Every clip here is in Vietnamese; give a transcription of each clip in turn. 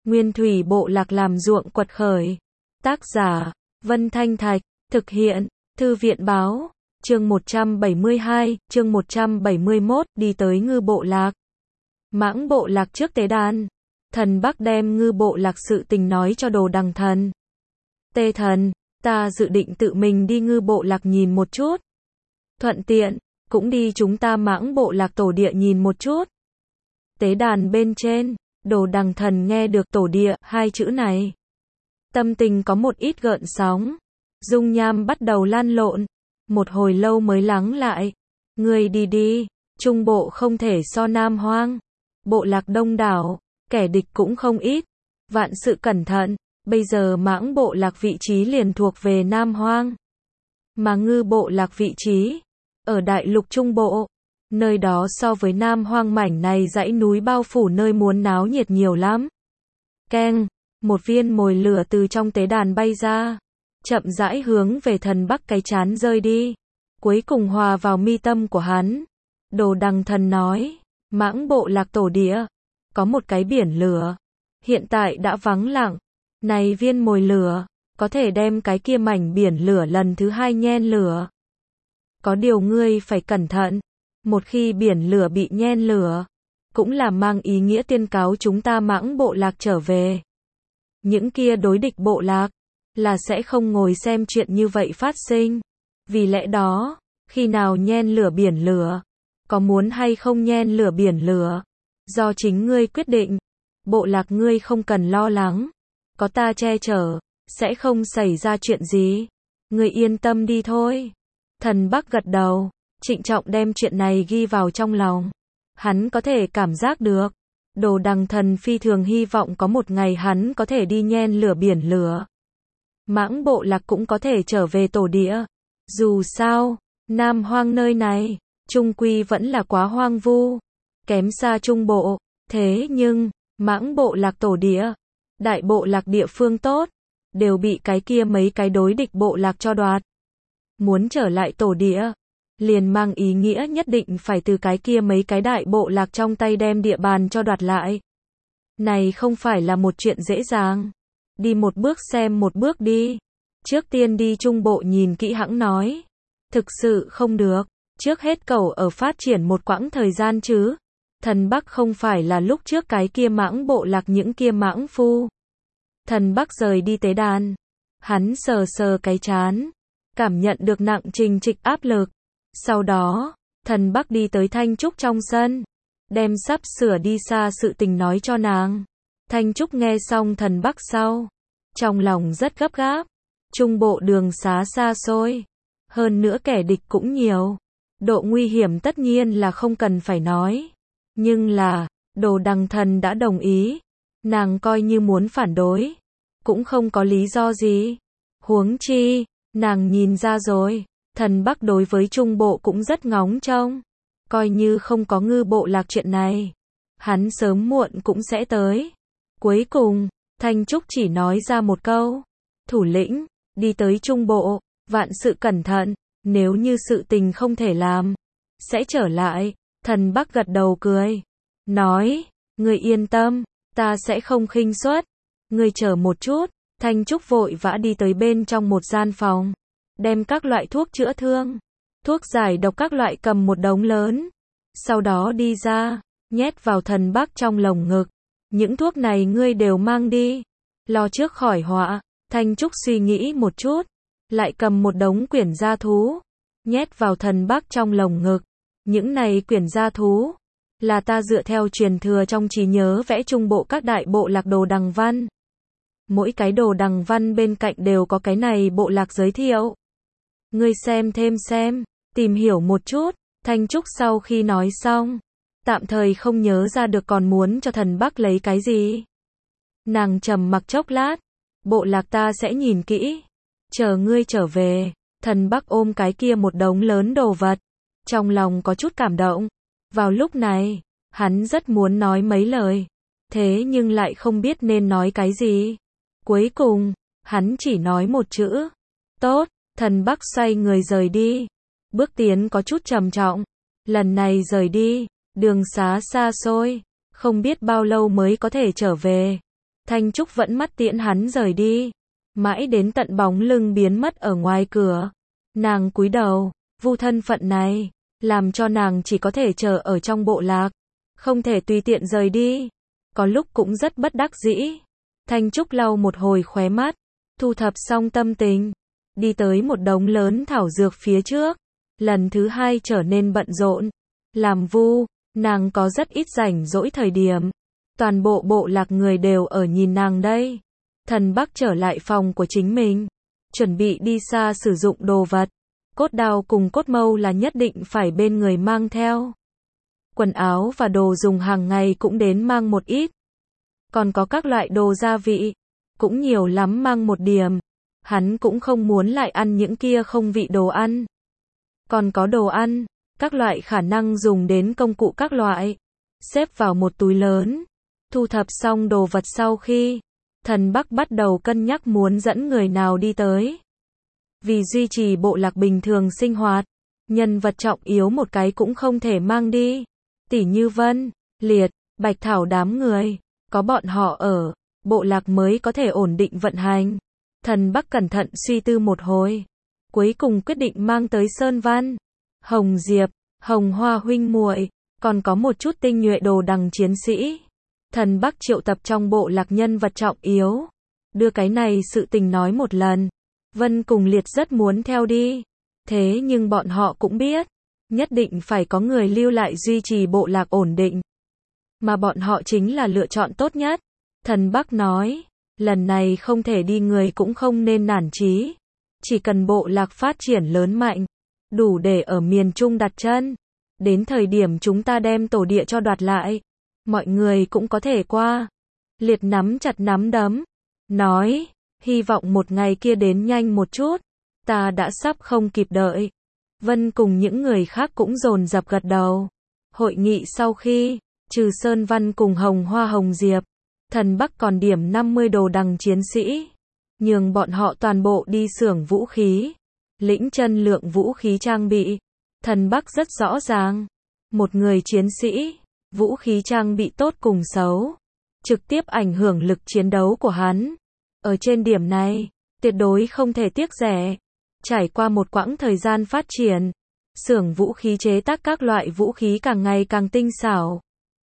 Nguyên thủy bộ lạc làm ruộng quật khởi. Tác giả, Vân Thanh Thạch, thực hiện, Thư viện báo, chương 172, chương 171, đi tới ngư bộ lạc. Mãng bộ lạc trước tế đàn. Thần Bắc đem ngư bộ lạc sự tình nói cho Đồ Đằng Thần. Tê Thần, ta dự định tự mình đi ngư bộ lạc nhìn một chút. Thuận tiện, cũng đi chúng ta mãng bộ lạc tổ địa nhìn một chút. Tế đàn bên trên, Đồ Đằng Thần nghe được tổ địa, hai chữ này. Tâm tình có một ít gợn sóng. Dung nham bắt đầu lan lộn. Một hồi lâu mới lắng lại. Người đi đi, Trung Bộ không thể so Nam Hoang. Bộ lạc đông đảo, kẻ địch cũng không ít. Vạn sự cẩn thận, bây giờ mãng bộ lạc vị trí liền thuộc về Nam Hoang. Mà ngư bộ lạc vị trí, ở đại lục Trung Bộ. Nơi đó so với Nam Hoang mảnh này dãy núi bao phủ nơi muốn náo nhiệt nhiều lắm. Keng, một viên mồi lửa từ trong tế đàn bay ra. Chậm rãi hướng về Thần Bắc cái chán rơi đi. Cuối cùng hòa vào mi tâm của hắn. Đồ Đằng Thần nói, mãng bộ lạc tổ địa, có một cái biển lửa. Hiện tại đã vắng lặng. Này viên mồi lửa, có thể đem cái kia mảnh biển lửa lần thứ hai nhen lửa. Có điều ngươi phải cẩn thận. Một khi biển lửa bị nhen lửa, cũng là mang ý nghĩa tuyên cáo chúng ta mãng bộ lạc trở về. Những kia đối địch bộ lạc, là sẽ không ngồi xem chuyện như vậy phát sinh. Vì lẽ đó, khi nào nhen lửa biển lửa, có muốn hay không nhen lửa biển lửa, do chính ngươi quyết định. Bộ lạc ngươi không cần lo lắng, có ta che chở, sẽ không xảy ra chuyện gì. Ngươi yên tâm đi thôi. Thần Bắc gật đầu, trịnh trọng đem chuyện này ghi vào trong lòng. Hắn có thể cảm giác được, Đồ Đằng Thần phi thường hy vọng có một ngày hắn có thể đi nhen lửa biển lửa. Mãng bộ lạc cũng có thể trở về tổ địa. Dù sao, Nam Hoang nơi này, trung quy vẫn là quá hoang vu, kém xa Trung Bộ. Thế nhưng, mãng bộ lạc tổ địa, đại bộ lạc địa phương tốt, đều bị cái kia mấy cái đối địch bộ lạc cho đoạt. Muốn trở lại tổ địa, liền mang ý nghĩa nhất định phải từ cái kia mấy cái đại bộ lạc trong tay đem địa bàn cho đoạt lại. Này không phải là một chuyện dễ dàng. Đi một bước xem một bước đi. Trước tiên đi Trung Bộ nhìn kỹ hãng nói. Thực sự không được. Trước hết cậu ở phát triển một quãng thời gian chứ. Thần Bắc không phải là lúc trước cái kia mãng bộ lạc những kia mãng phu. Thần Bắc rời đi tế đàn. Hắn sờ sờ cái trán. Cảm nhận được nặng trình trịch áp lực. Sau đó, Thần Bắc đi tới Thanh Trúc trong sân. Đem sắp sửa đi xa sự tình nói cho nàng. Thanh Trúc nghe xong Thần Bắc sau. Trong lòng rất gấp gáp. Trung Bộ đường xá xa xôi. Hơn nữa kẻ địch cũng nhiều. Độ nguy hiểm tất nhiên là không cần phải nói. Nhưng là, Đồ Đằng Thần đã đồng ý. Nàng coi như muốn phản đối. Cũng không có lý do gì. Huống chi, nàng nhìn ra rồi. Thần Bắc đối với Trung Bộ cũng rất ngóng trông. Coi như không có ngư bộ lạc chuyện này. Hắn sớm muộn cũng sẽ tới. Cuối cùng, Thanh Trúc chỉ nói ra một câu. Thủ lĩnh, đi tới Trung Bộ, vạn sự cẩn thận, nếu như sự tình không thể làm, sẽ trở lại. Thần Bắc gật đầu cười. Nói, ngươi yên tâm, ta sẽ không khinh suất. Ngươi chờ một chút. Thanh Trúc vội vã đi tới bên trong một gian phòng. Đem các loại thuốc chữa thương, thuốc giải độc các loại cầm một đống lớn. Sau đó đi ra, nhét vào Thần Bắc trong lồng ngực. Những thuốc này ngươi đều mang đi. Lo trước khỏi họa. Thanh Trúc suy nghĩ một chút. Lại cầm một đống quyển gia thú. Nhét vào Thần Bắc trong lồng ngực. Những này quyển gia thú. Là ta dựa theo truyền thừa trong trí nhớ vẽ Trung Bộ các đại bộ lạc đồ đằng văn. Mỗi cái đồ đằng văn bên cạnh đều có cái này bộ lạc giới thiệu. Ngươi xem thêm xem, tìm hiểu một chút. Thanh Trúc sau khi nói xong, tạm thời không nhớ ra được còn muốn cho Thần Bắc lấy cái gì. Nàng trầm mặc chốc lát, bộ lạc ta sẽ nhìn kỹ. Chờ ngươi trở về. Thần Bắc ôm cái kia một đống lớn đồ vật, trong lòng có chút cảm động. Vào lúc này, hắn rất muốn nói mấy lời, thế nhưng lại không biết nên nói cái gì. Cuối cùng, hắn chỉ nói một chữ. Tốt. Thần Bắc xoay người rời đi. Bước tiến có chút trầm trọng. Lần này rời đi, đường xá xa xôi, không biết bao lâu mới có thể trở về. Thanh Trúc vẫn mắt tiễn hắn rời đi. Mãi đến tận bóng lưng biến mất ở ngoài cửa. Nàng cúi đầu, Vu thân phận này, làm cho nàng chỉ có thể chờ ở trong bộ lạc. Không thể tùy tiện rời đi. Có lúc cũng rất bất đắc dĩ. Thanh Trúc lau một hồi khóe mắt, thu thập xong tâm tình, đi tới một đống lớn thảo dược phía trước. Lần thứ hai trở nên bận rộn. Làm Vu, nàng có rất ít rảnh rỗi thời điểm. Toàn bộ bộ lạc người đều ở nhìn nàng đây. Thần Bắc trở lại phòng của chính mình, chuẩn bị đi xa sử dụng đồ vật. Cốt đao cùng cốt mâu là nhất định phải bên người mang theo. Quần áo và đồ dùng hàng ngày cũng đến mang một ít. Còn có các loại đồ gia vị, cũng nhiều lắm mang một điểm. Hắn cũng không muốn lại ăn những kia không vị đồ ăn. Còn có đồ ăn, các loại khả năng dùng đến công cụ các loại, xếp vào một túi lớn. Thu thập xong đồ vật sau khi, Thần Bắc bắt đầu cân nhắc muốn dẫn người nào đi tới. Vì duy trì bộ lạc bình thường sinh hoạt, nhân vật trọng yếu một cái cũng không thể mang đi. Tỷ như Vân, Liệt, Bạch Thảo đám người, có bọn họ ở, bộ lạc mới có thể ổn định vận hành. Thần Bắc cẩn thận suy tư một hồi, cuối cùng quyết định mang tới Sơn Văn, Hồng Diệp, Hồng Hoa huynh muội, còn có một chút tinh nhuệ đồ đằng chiến sĩ. Thần Bắc triệu tập trong bộ lạc nhân vật trọng yếu, đưa cái này sự tình nói một lần. Vân cùng Liệt rất muốn theo đi, thế nhưng bọn họ cũng biết, nhất định phải có người lưu lại duy trì bộ lạc ổn định, mà bọn họ chính là lựa chọn tốt nhất. Thần Bắc nói, lần này không thể đi người cũng không nên nản chí, chỉ cần bộ lạc phát triển lớn mạnh, đủ để ở miền Trung đặt chân, đến thời điểm chúng ta đem tổ địa cho đoạt lại, mọi người cũng có thể qua. Liệt nắm chặt nắm đấm, nói, hy vọng một ngày kia đến nhanh một chút, ta đã sắp không kịp đợi. Vân cùng những người khác cũng dồn dập gật đầu. Hội nghị sau khi, trừ Sơn Văn cùng Hồng Hoa Hồng Diệp, Thần Bắc còn điểm 50 đồ đằng chiến sĩ, nhường bọn họ toàn bộ đi xưởng vũ khí, lĩnh chân lượng vũ khí trang bị. Thần Bắc rất rõ ràng, một người chiến sĩ, vũ khí trang bị tốt cùng xấu, trực tiếp ảnh hưởng lực chiến đấu của hắn. Ở trên điểm này, tuyệt đối không thể tiếc rẻ. Trải qua một quãng thời gian phát triển, xưởng vũ khí chế tác các loại vũ khí càng ngày càng tinh xảo.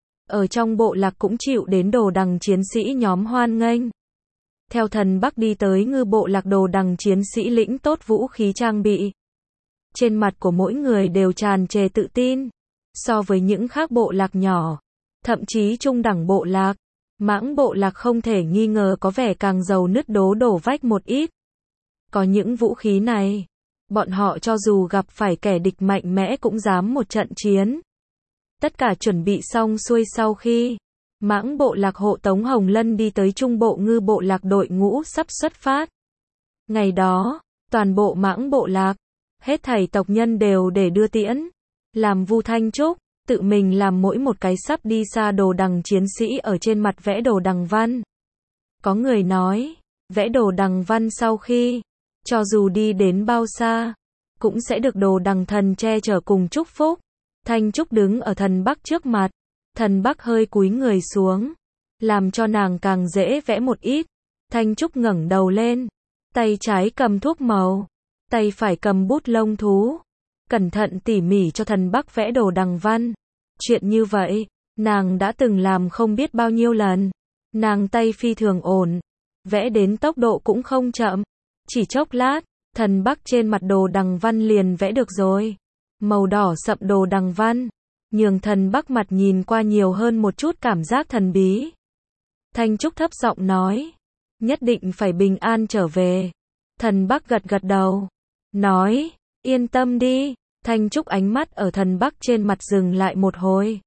Ở trong bộ lạc cũng chịu đến đồ đằng chiến sĩ nhóm hoan nghênh. Theo Thần Bắc đi tới ngư bộ lạc, đồ đằng chiến sĩ lĩnh tốt vũ khí trang bị. Trên mặt của mỗi người đều tràn trề tự tin. So với những khác bộ lạc nhỏ, thậm chí trung đẳng bộ lạc, Mãng bộ lạc không thể nghi ngờ có vẻ càng giàu nứt đố đổ vách một ít. Có những vũ khí này, bọn họ cho dù gặp phải kẻ địch mạnh mẽ cũng dám một trận chiến. Tất cả chuẩn bị xong xuôi sau khi, Mãng bộ lạc hộ tống Hồng Lân đi tới trung bộ ngư bộ lạc, đội ngũ sắp xuất phát. Ngày đó, toàn bộ Mãng bộ lạc, hết thảy tộc nhân đều để đưa tiễn. Làm Vu Thanh Trúc, tự mình làm mỗi một cái sắp đi xa đồ đằng chiến sĩ ở trên mặt vẽ đồ đằng văn. Có người nói, vẽ đồ đằng văn sau khi, cho dù đi đến bao xa, cũng sẽ được đồ đằng thần che chở cùng chúc phúc. Thanh Trúc đứng ở Thần Bắc trước mặt, Thần Bắc hơi cúi người xuống, làm cho nàng càng dễ vẽ một ít. Thanh Trúc ngẩng đầu lên, tay trái cầm thuốc màu, tay phải cầm bút lông thú, cẩn thận tỉ mỉ cho Thần Bắc vẽ đồ đằng văn. Chuyện như vậy, nàng đã từng làm không biết bao nhiêu lần. Nàng tay phi thường ổn, vẽ đến tốc độ cũng không chậm. Chỉ chốc lát, Thần Bắc trên mặt đồ đằng văn liền vẽ được rồi. Màu đỏ sậm đồ đằng văn, nhường Thần Bắc mặt nhìn qua nhiều hơn một chút cảm giác thần bí. Thanh Trúc thấp giọng nói, nhất định phải bình an trở về. Thần Bắc gật gật đầu, nói, yên tâm đi. Thanh Trúc ánh mắt ở Thần Bắc trên mặt dừng lại một hồi.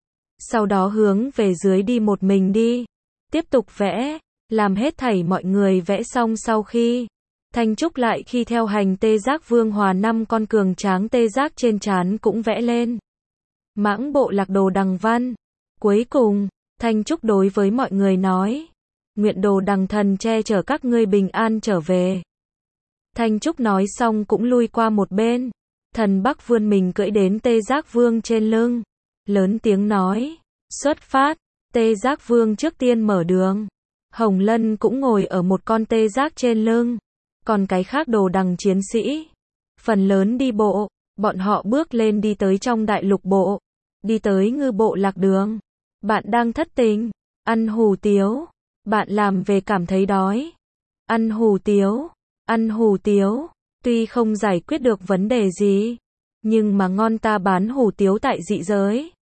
Sau đó hướng về dưới đi một mình đi. Tiếp tục vẽ, làm hết thảy mọi người vẽ xong sau khi. Thanh Trúc lại khi theo hành tê giác vương hòa 5 con cường tráng tê giác trên trán cũng vẽ lên. Mãng bộ lạc đồ đằng văn. Cuối cùng, Thanh Trúc đối với mọi người nói, nguyện đồ đằng thần che chở các ngươi bình an trở về. Thanh Trúc nói xong cũng lui qua một bên. Thần Bắc vươn mình cưỡi đến tê giác vương trên lưng, lớn tiếng nói, xuất phát. Tê giác vương trước tiên mở đường. Hồng Lân cũng ngồi ở một con tê giác trên lưng, còn cái khác đồ đằng chiến sĩ. Phần lớn đi bộ, bọn họ bước lên đi tới trong đại lục bộ, đi tới ngư bộ lạc đường. Bạn đang thất tình, ăn hủ tiếu, bạn làm về cảm thấy đói. Ăn hủ tiếu, ăn hủ tiếu, tuy không giải quyết được vấn đề gì, nhưng mà ngon ta bán hủ tiếu tại dị giới.